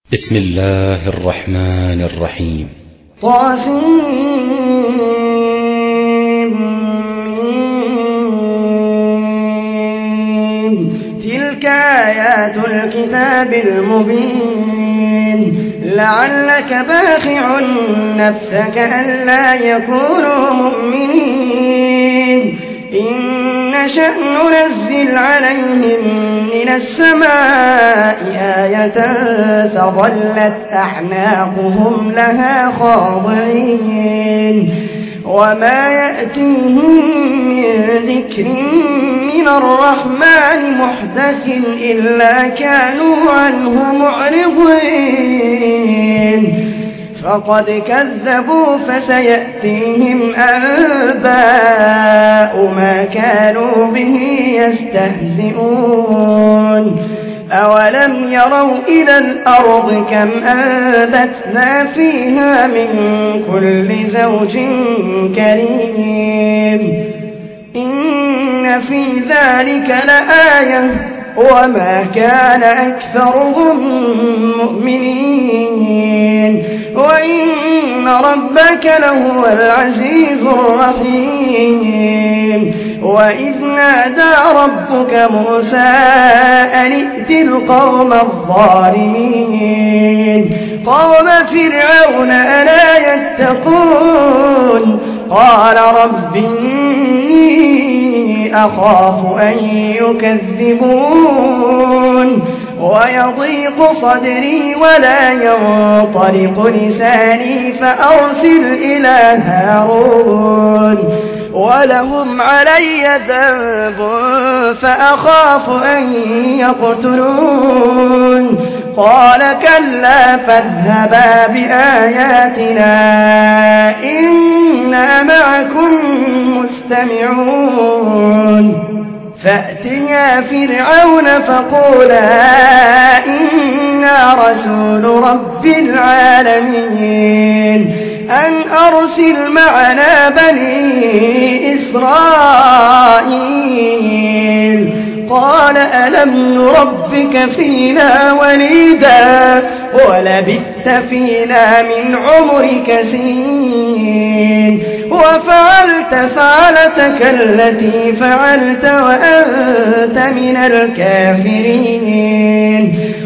بسم الله الرحمن الرحيم. طاسيم. تلك آيات الكتاب المبين لعلك باخع نفسك ألا يكونوا مؤمنين إن نشأ ننزل عليهم من السماء آية فظلت أعناقهم لها خاضعين وما يأتيهم من ذكر من الرحمن محدث إلا كانوا عنه معرضين فقد كذبوا فسيأتيهم أنباء ما كانوا به يستهزئون أولم يروا إلى الأرض كم أنبتنا فيها من كل زوج كريم إن في ذلك لآية وما كان أكثرهم مؤمنين وإن ربك لهو العزيز الرحيم وإذ نادى ربك موسى أن ائت القوم الظالمين قوم فرعون ألا يتقون قال رب إني أخاف أن يكذبون ويضيق صدري ولا ينطلق لساني فأرسل إلى هارون ولهم علي ذنب فأخاف أن يقتلون قال كلا فاذهبا بآياتنا إنا معكم مستمعون فأتيا فرعون فقولا إنا رسول رب العالمين أن أرسل معنا بني إسرائيل قال ألم نربك فينا وليدا ولبثت فينا من عمرك سنين وفعلت فعلتك التي فعلت وأنت من الكافرين